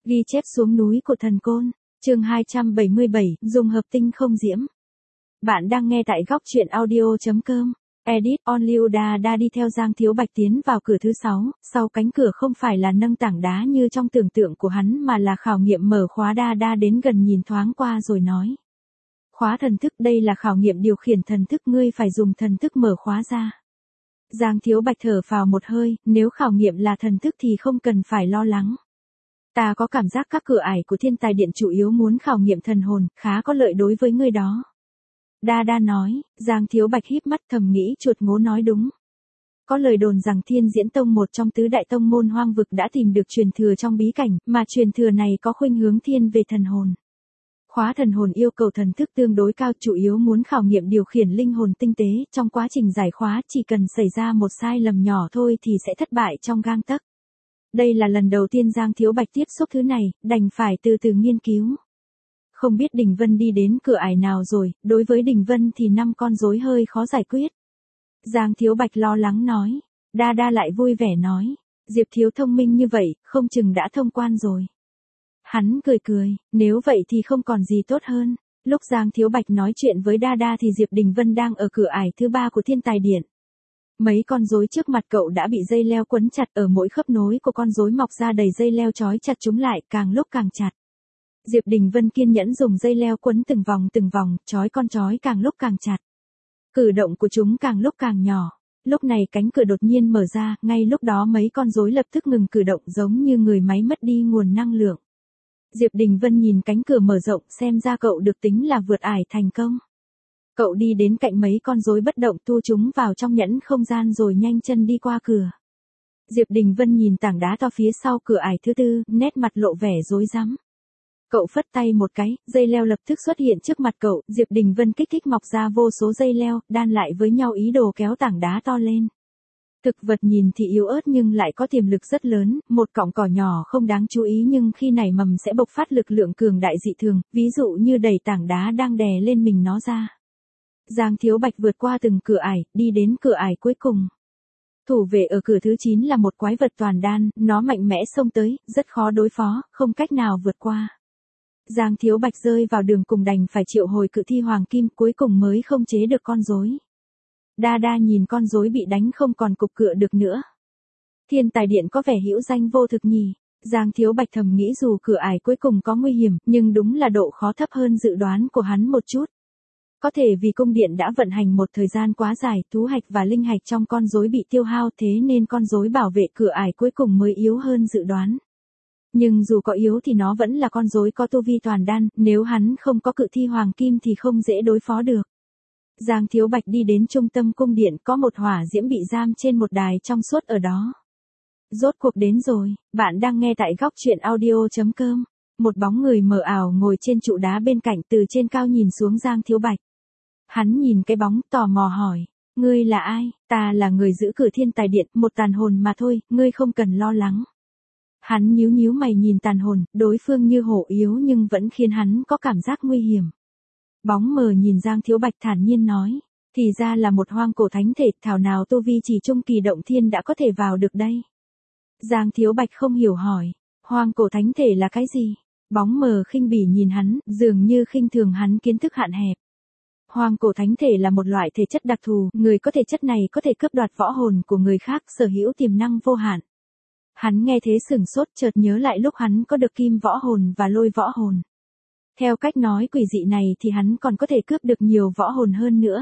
Ghi chép xuống núi của thần côn, chương 277, dùng hợp tinh không diễm. Bạn đang nghe tại góc truyện audio.com. Edit Only Đa đi theo Giang Thiếu Bạch tiến vào cửa thứ 6, sau cánh cửa không phải là nâng tảng đá như trong tưởng tượng của hắn mà là khảo nghiệm mở khóa. Đa đến gần nhìn thoáng qua rồi nói. Khóa thần thức, đây là khảo nghiệm điều khiển thần thức, ngươi phải dùng thần thức mở khóa ra. Giang Thiếu Bạch thở phào một hơi, nếu khảo nghiệm là thần thức thì không cần phải lo lắng. Ta có cảm giác các cửa ải của thiên tài điện chủ yếu muốn khảo nghiệm thần hồn, khá có lợi đối với ngươi đó. Đa nói. Giang Thiếu Bạch híp mắt thầm nghĩ chuột ngố nói đúng. Có lời đồn rằng Thiên Diễn Tông, một trong tứ đại tông môn hoang vực, đã tìm được truyền thừa trong bí cảnh, mà truyền thừa này có khuynh hướng thiên về thần hồn. Khóa thần hồn yêu cầu thần thức tương đối cao, chủ yếu muốn khảo nghiệm điều khiển linh hồn tinh tế, trong quá trình giải khóa chỉ cần xảy ra một sai lầm nhỏ thôi thì sẽ thất bại trong gang tấc. Đây là lần đầu tiên Giang Thiếu Bạch tiếp xúc thứ này, đành phải từ từ nghiên cứu. Không biết Đình Vân đi đến cửa ải nào rồi, đối với Đình Vân thì 5 con rối hơi khó giải quyết. Giang Thiếu Bạch lo lắng nói. Đa lại vui vẻ nói. Diệp Thiếu thông minh như vậy, không chừng đã thông quan rồi. Hắn cười, nếu vậy thì không còn gì tốt hơn. Lúc Giang Thiếu Bạch nói chuyện với Đa thì Diệp Đình Vân đang ở cửa ải thứ 3 của thiên tài điện. Mấy con rối trước mặt cậu đã bị dây leo quấn chặt, ở mỗi khớp nối của con rối mọc ra đầy dây leo trói chặt chúng lại, càng lúc càng chặt. Diệp Đình Vân kiên nhẫn dùng dây leo quấn từng vòng, trói càng lúc càng chặt. Cử động của chúng càng lúc càng nhỏ. Lúc này cánh cửa đột nhiên mở ra, ngay lúc đó mấy con rối lập tức ngừng cử động giống như người máy mất đi nguồn năng lượng. Diệp Đình Vân nhìn cánh cửa mở rộng, xem ra cậu được tính là vượt ải thành công. Cậu đi đến cạnh mấy con rối bất động, thu chúng vào trong nhẫn không gian rồi nhanh chân đi qua cửa. Diệp Đình Vân nhìn tảng đá to phía sau cửa ải thứ 4, nét mặt lộ vẻ rối rắm. Cậu phất tay một cái, dây leo lập tức xuất hiện trước mặt cậu, Diệp Đình Vân kích thích mọc ra vô số dây leo, đan lại với nhau ý đồ kéo tảng đá to lên. Thực vật nhìn thì yếu ớt nhưng lại có tiềm lực rất lớn, một cọng cỏ nhỏ không đáng chú ý nhưng khi nảy mầm sẽ bộc phát lực lượng cường đại dị thường, ví dụ như đẩy tảng đá đang đè lên mình nó ra. Giang Thiếu Bạch vượt qua từng cửa ải, đi đến cửa ải cuối cùng. Thủ vệ ở cửa thứ 9 là một quái vật toàn đan, nó mạnh mẽ xông tới, rất khó đối phó, không cách nào vượt qua. Giang Thiếu Bạch rơi vào đường cùng, đành phải triệu hồi cự thi hoàng kim, cuối cùng mới khống chế được con rối. Đa nhìn con rối bị đánh không còn cục cựa được nữa. Thiên tài điện có vẻ hữu danh vô thực nhỉ. Giang Thiếu Bạch thầm nghĩ dù cửa ải cuối cùng có nguy hiểm, nhưng đúng là độ khó thấp hơn dự đoán của hắn một chút. Có thể vì cung điện đã vận hành một thời gian quá dài, thú hạch và linh hạch trong con rối bị tiêu hao, thế nên con rối bảo vệ cửa ải cuối cùng mới yếu hơn dự đoán. Nhưng dù có yếu thì nó vẫn là con rối có tu vi toàn đan, nếu hắn không có cự thi hoàng kim thì không dễ đối phó được. Giang Thiếu Bạch đi đến trung tâm cung điện, có một hỏa diễm bị giam trên một đài trong suốt ở đó. Rốt cuộc đến rồi, bạn đang nghe tại góc truyện audio.com. Một bóng người mờ ảo ngồi trên trụ đá bên cạnh, từ trên cao nhìn xuống Giang Thiếu Bạch. Hắn nhìn cái bóng, tò mò hỏi, ngươi là ai? Ta là người giữ cửa thiên tài điện, một tàn hồn mà thôi, ngươi không cần lo lắng. Hắn nhíu mày nhìn tàn hồn, đối phương như hổ yếu nhưng vẫn khiến hắn có cảm giác nguy hiểm. Bóng mờ nhìn Giang Thiếu Bạch thản nhiên nói, thì ra là một hoang cổ thánh thể, thảo nào tu vi chỉ trung kỳ động thiên đã có thể vào được đây. Giang Thiếu Bạch không hiểu hỏi, hoang cổ thánh thể là cái gì? Bóng mờ khinh bỉ nhìn hắn, dường như khinh thường hắn kiến thức hạn hẹp. Hoang cổ thánh thể là một loại thể chất đặc thù, người có thể chất này có thể cướp đoạt võ hồn của người khác, sở hữu tiềm năng vô hạn. Hắn nghe thế sửng sốt, chợt nhớ lại lúc hắn có được kim võ hồn và lôi võ hồn. Theo cách nói quỷ dị này thì hắn còn có thể cướp được nhiều võ hồn hơn nữa.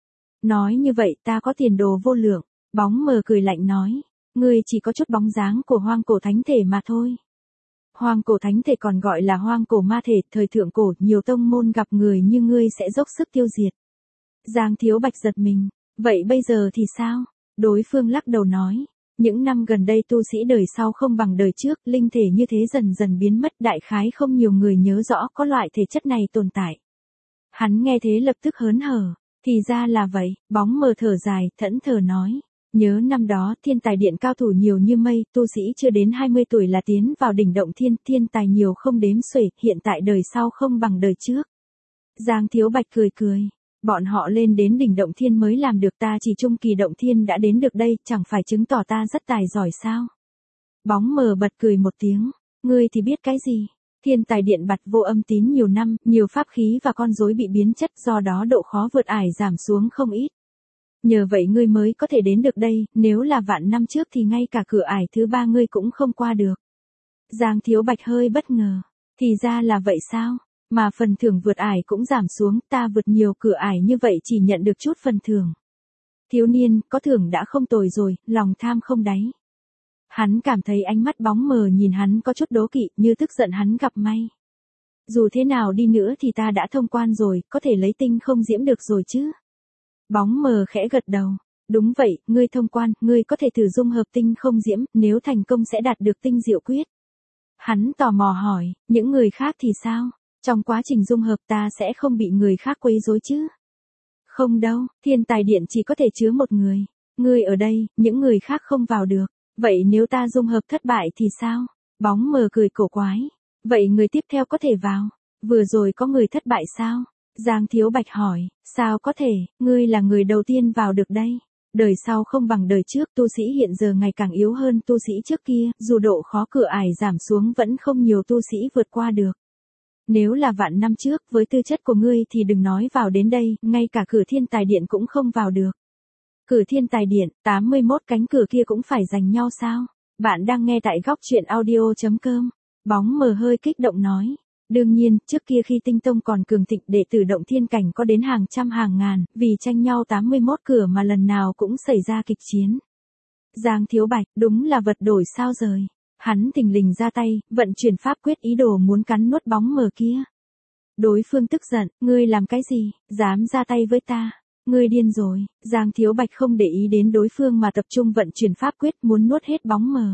Nói như vậy ta có tiền đồ vô lượng. Bóng mờ cười lạnh nói, ngươi chỉ có chút bóng dáng của hoang cổ thánh thể mà thôi. Hoang cổ thánh thể còn gọi là hoang cổ ma thể, thời thượng cổ nhiều tông môn gặp người như ngươi sẽ dốc sức tiêu diệt. Giang Thiếu Bạch giật mình, vậy bây giờ thì sao? Đối phương lắc đầu nói, những năm gần đây tu sĩ đời sau không bằng đời trước, linh thể như thế dần dần biến mất, đại khái không nhiều người nhớ rõ có loại thể chất này tồn tại. Hắn nghe thế lập tức hớn hở, thì ra là vậy, bóng mờ thở dài, thẫn thờ nói. Nhớ năm đó thiên tài điện cao thủ nhiều như mây, tu sĩ chưa đến 20 tuổi là tiến vào đỉnh động thiên, thiên tài nhiều không đếm xuể, hiện tại đời sau không bằng đời trước. Giang Thiếu Bạch cười, bọn họ lên đến đỉnh động thiên mới làm được, ta chỉ trung kỳ động thiên đã đến được đây, chẳng phải chứng tỏ ta rất tài giỏi sao? Bóng mờ bật cười một tiếng, Ngươi thì biết cái gì? Thiên tài điện bạt vô âm tín nhiều năm, nhiều pháp khí và con rối bị biến chất, do đó độ khó vượt ải giảm xuống không ít. Nhờ vậy ngươi mới có thể đến được đây, nếu là vạn năm trước thì ngay cả cửa ải thứ 3 ngươi cũng không qua được. Giang Thiếu Bạch hơi bất ngờ. Thì ra là vậy sao? Mà phần thưởng vượt ải cũng giảm xuống, ta vượt nhiều cửa ải như vậy chỉ nhận được chút phần thưởng. Thiếu niên, có thưởng đã không tồi rồi, lòng tham không đáy. Hắn cảm thấy ánh mắt bóng mờ nhìn hắn có chút đố kỵ, như tức giận hắn gặp may. Dù thế nào đi nữa thì ta đã thông quan rồi, có thể lấy tinh không diễm được rồi chứ? Bóng mờ khẽ gật đầu. Đúng vậy, ngươi thông quan, ngươi có thể thử dung hợp tinh không diễm, nếu thành công sẽ đạt được tinh diệu quyết. Hắn tò mò hỏi, những người khác thì sao? Trong quá trình dung hợp ta sẽ không bị người khác quấy rối chứ? Không đâu, thiên tài điện chỉ có thể chứa một người. Ngươi ở đây, những người khác không vào được. Vậy nếu ta dung hợp thất bại thì sao? Bóng mờ cười cổ quái. Vậy người tiếp theo có thể vào. Vừa rồi có người thất bại sao? Giang Thiếu Bạch hỏi, sao có thể, ngươi là người đầu tiên vào được đây. Đời sau không bằng đời trước, tu sĩ hiện giờ ngày càng yếu hơn tu sĩ trước kia, dù độ khó cửa ải giảm xuống vẫn không nhiều tu sĩ vượt qua được. Nếu là vạn năm trước, với tư chất của ngươi thì đừng nói vào đến đây, ngay cả cửa thiên tài điện cũng không vào được. Cửa thiên tài điện, 81 cánh cửa kia cũng phải giành nhau sao? Bạn đang nghe tại góc truyện audio.com. Bóng mờ hơi kích động nói. Đương nhiên, trước kia khi tinh tông còn cường thịnh đệ tử động thiên cảnh có đến hàng trăm hàng ngàn, vì tranh nhau 81 cửa mà lần nào cũng xảy ra kịch chiến. Giang Thiếu Bạch, đúng là vật đổi sao rời. Hắn thình lình ra tay, vận chuyển pháp quyết ý đồ muốn cắn nuốt bóng mờ kia. Đối phương tức giận, ngươi làm cái gì, dám ra tay với ta? Ngươi điên rồi. Giang Thiếu Bạch không để ý đến đối phương mà tập trung vận chuyển pháp quyết muốn nuốt hết bóng mờ.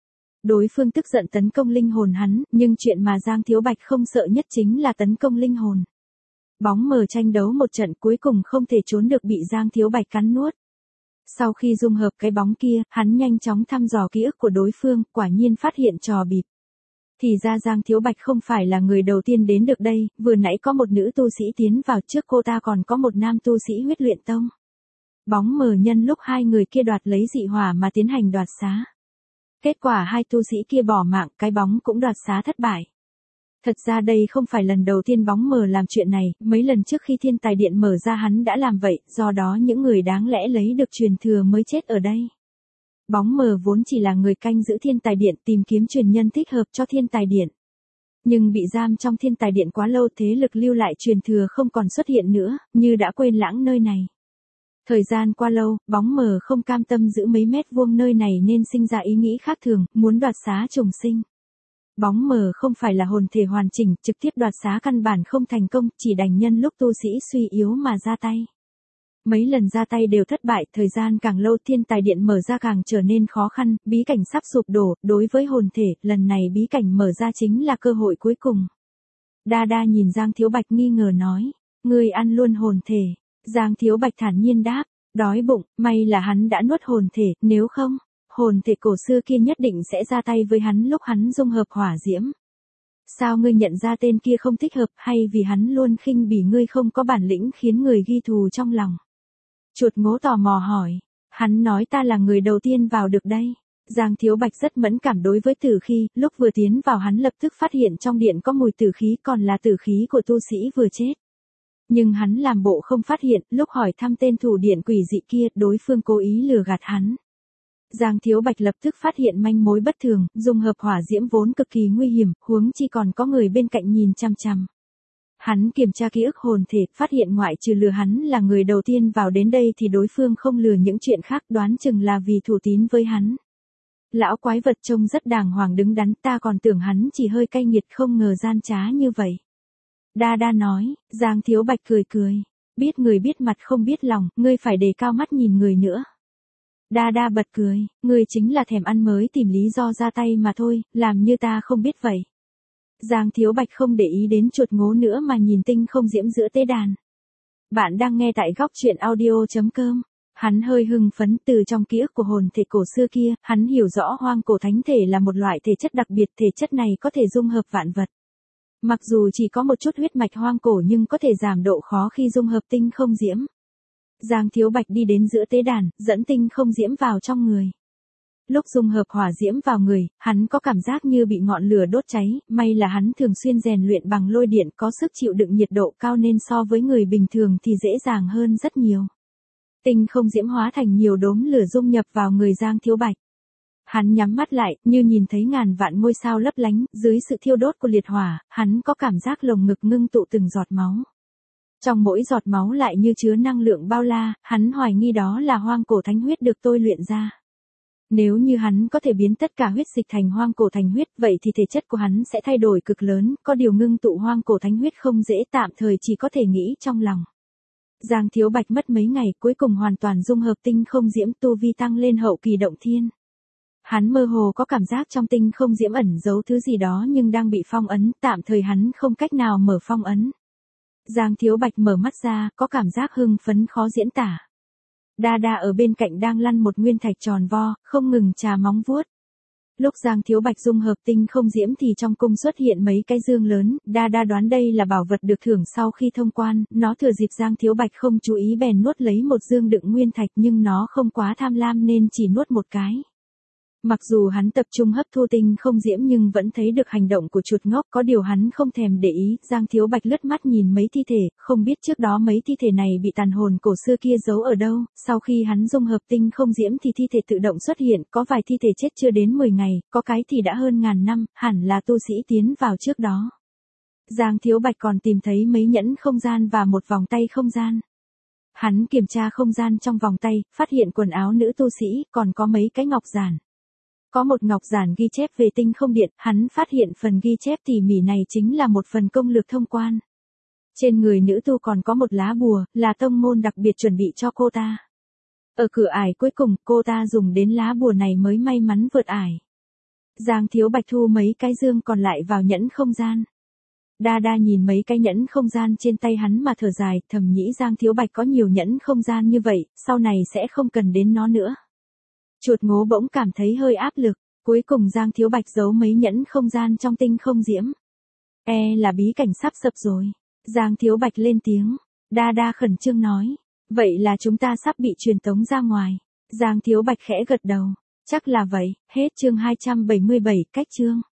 Đối phương tức giận tấn công linh hồn hắn, nhưng chuyện mà Giang Thiếu Bạch không sợ nhất chính là tấn công linh hồn. Bóng mờ tranh đấu một trận cuối cùng không thể trốn được bị Giang Thiếu Bạch cắn nuốt. Sau khi dung hợp cái bóng kia, hắn nhanh chóng thăm dò ký ức của đối phương, quả nhiên phát hiện trò bịp. Thì ra Giang Thiếu Bạch không phải là người đầu tiên đến được đây, vừa nãy có một nữ tu sĩ tiến vào, trước cô ta còn có một nam tu sĩ huyết luyện tông. Bóng mờ nhân lúc hai người kia đoạt lấy dị hỏa mà tiến hành đoạt xá. Kết quả hai tu sĩ kia bỏ mạng, cái bóng cũng đoạt xá thất bại. Thật ra đây không phải lần đầu tiên bóng mờ làm chuyện này, mấy lần trước khi thiên tài điện mở ra hắn đã làm vậy, do đó những người đáng lẽ lấy được truyền thừa mới chết ở đây. Bóng mờ vốn chỉ là người canh giữ thiên tài điện tìm kiếm truyền nhân thích hợp cho thiên tài điện. Nhưng bị giam trong thiên tài điện quá lâu, thế lực lưu lại truyền thừa không còn xuất hiện nữa, như đã quên lãng nơi này. Thời gian qua lâu, bóng mờ không cam tâm giữ mấy mét vuông nơi này nên sinh ra ý nghĩ khác thường, muốn đoạt xá trùng sinh. Bóng mờ không phải là hồn thể hoàn chỉnh, trực tiếp đoạt xá căn bản không thành công, chỉ đành nhân lúc tu sĩ suy yếu mà ra tay. Mấy lần ra tay đều thất bại, thời gian càng lâu thiên tài điện mở ra càng trở nên khó khăn, bí cảnh sắp sụp đổ, đối với hồn thể, lần này bí cảnh mở ra chính là cơ hội cuối cùng. Đa đa nhìn Giang Thiếu Bạch nghi ngờ nói, ngươi ăn luôn hồn thể. Giang Thiếu Bạch thản nhiên đáp, đói bụng, may là hắn đã nuốt hồn thể, nếu không, hồn thể cổ xưa kia nhất định sẽ ra tay với hắn lúc hắn dung hợp hỏa diễm. Sao ngươi nhận ra tên kia không thích hợp, hay vì hắn luôn khinh bỉ ngươi không có bản lĩnh khiến người ghi thù trong lòng? Chuột ngố tò mò hỏi, hắn nói ta là người đầu tiên vào được đây. Giang Thiếu Bạch rất mẫn cảm đối với tử khí, lúc vừa tiến vào hắn lập tức phát hiện trong điện có mùi tử khí, còn là tử khí của tu sĩ vừa chết. Nhưng hắn làm bộ không phát hiện, lúc hỏi thăm tên thủ điện quỷ dị kia, đối phương cố ý lừa gạt hắn. Giang Thiếu Bạch lập tức phát hiện manh mối bất thường, dung hợp hỏa diễm vốn cực kỳ nguy hiểm, huống chi còn có người bên cạnh nhìn chằm chằm. Hắn kiểm tra ký ức hồn thể, phát hiện ngoại trừ lừa hắn là người đầu tiên vào đến đây thì đối phương không lừa những chuyện khác, đoán chừng là vì thủ tín với hắn. Lão quái vật trông rất đàng hoàng đứng đắn, ta còn tưởng hắn chỉ hơi cay nghiệt, không ngờ gian trá như vậy. Đa đa nói, Giang Thiếu Bạch cười cười. Biết người biết mặt không biết lòng, ngươi phải đề cao mắt nhìn người nữa. Đa đa bật cười, ngươi chính là thèm ăn mới tìm lý do ra tay mà thôi, làm như ta không biết vậy. Giang Thiếu Bạch không để ý đến chuột ngố nữa mà nhìn tinh không diễm giữa tế đàn. Bạn đang nghe tại góc truyện audio.com. Hắn hơi hưng phấn, từ trong ký ức của hồn thể cổ xưa kia, hắn hiểu rõ hoang cổ thánh thể là một loại thể chất đặc biệt, thể chất này có thể dung hợp vạn vật. Mặc dù chỉ có một chút huyết mạch hoang cổ nhưng có thể giảm độ khó khi dung hợp tinh không diễm. Giang Thiếu Bạch đi đến giữa tế đàn, dẫn tinh không diễm vào trong người. Lúc dung hợp hỏa diễm vào người, hắn có cảm giác như bị ngọn lửa đốt cháy, may là hắn thường xuyên rèn luyện bằng lôi điện có sức chịu đựng nhiệt độ cao nên so với người bình thường thì dễ dàng hơn rất nhiều. Tinh không diễm hóa thành nhiều đốm lửa dung nhập vào người Giang Thiếu Bạch. Hắn nhắm mắt lại, như nhìn thấy ngàn vạn ngôi sao lấp lánh, dưới sự thiêu đốt của liệt hỏa, hắn có cảm giác lồng ngực ngưng tụ từng giọt máu. Trong mỗi giọt máu lại như chứa năng lượng bao la, hắn hoài nghi đó là hoang cổ thánh huyết được tôi luyện ra. Nếu như hắn có thể biến tất cả huyết dịch thành hoang cổ thánh huyết, vậy thì thể chất của hắn sẽ thay đổi cực lớn, có điều ngưng tụ hoang cổ thánh huyết không dễ, tạm thời chỉ có thể nghĩ trong lòng. Giang Thiếu Bạch mất mấy ngày, cuối cùng hoàn toàn dung hợp tinh không diễm, tu vi tăng lên hậu kỳ động thiên. Hắn mơ hồ có cảm giác trong tinh không diễm ẩn giấu thứ gì đó nhưng đang bị phong ấn, tạm thời hắn không cách nào mở phong ấn. Giang Thiếu Bạch mở mắt ra, có cảm giác hưng phấn khó diễn tả. Đa Đa ở bên cạnh đang lăn một nguyên thạch tròn vo, không ngừng chà móng vuốt. Lúc Giang Thiếu Bạch dung hợp tinh không diễm thì trong cung xuất hiện mấy cái dương lớn, Đa Đa đoán đây là bảo vật được thưởng sau khi thông quan, nó thừa dịp Giang Thiếu Bạch không chú ý bèn nuốt lấy một dương đựng nguyên thạch nhưng nó không quá tham lam nên chỉ nuốt một cái. Mặc dù hắn tập trung hấp thu tinh không diễm nhưng vẫn thấy được hành động của chuột ngốc, có điều hắn không thèm để ý. Giang Thiếu Bạch lướt mắt nhìn mấy thi thể, không biết trước đó mấy thi thể này bị tàn hồn cổ xưa kia giấu ở đâu. Sau khi hắn dung hợp tinh không diễm thì thi thể tự động xuất hiện, có vài thi thể chết chưa đến 10 ngày, có cái thì đã hơn ngàn năm, hẳn là tu sĩ tiến vào trước đó. Giang Thiếu Bạch còn tìm thấy mấy nhẫn không gian và một vòng tay không gian. Hắn kiểm tra không gian trong vòng tay, phát hiện quần áo nữ tu sĩ, còn có mấy cái ngọc giản. Có một ngọc giản ghi chép về tinh không điện, hắn phát hiện phần ghi chép tỉ mỉ này chính là một phần công lược thông quan. Trên người nữ tu còn có một lá bùa, là tông môn đặc biệt chuẩn bị cho cô ta. Ở cửa ải cuối cùng, cô ta dùng đến lá bùa này mới may mắn vượt ải. Giang Thiếu Bạch thu mấy cái dương còn lại vào nhẫn không gian. Đa Đa nhìn mấy cái nhẫn không gian trên tay hắn mà thở dài, thầm nghĩ Giang Thiếu Bạch có nhiều nhẫn không gian như vậy, sau này sẽ không cần đến nó nữa. Chuột ngố bỗng cảm thấy hơi áp lực, cuối cùng Giang Thiếu Bạch giấu mấy nhẫn không gian trong tinh không diễm. Là bí cảnh sắp sập rồi. Giang Thiếu Bạch lên tiếng. Đa Đa khẩn trương nói. Vậy là chúng ta sắp bị truyền tống ra ngoài. Giang Thiếu Bạch khẽ gật đầu. Chắc là vậy, hết chương 277, cách chương.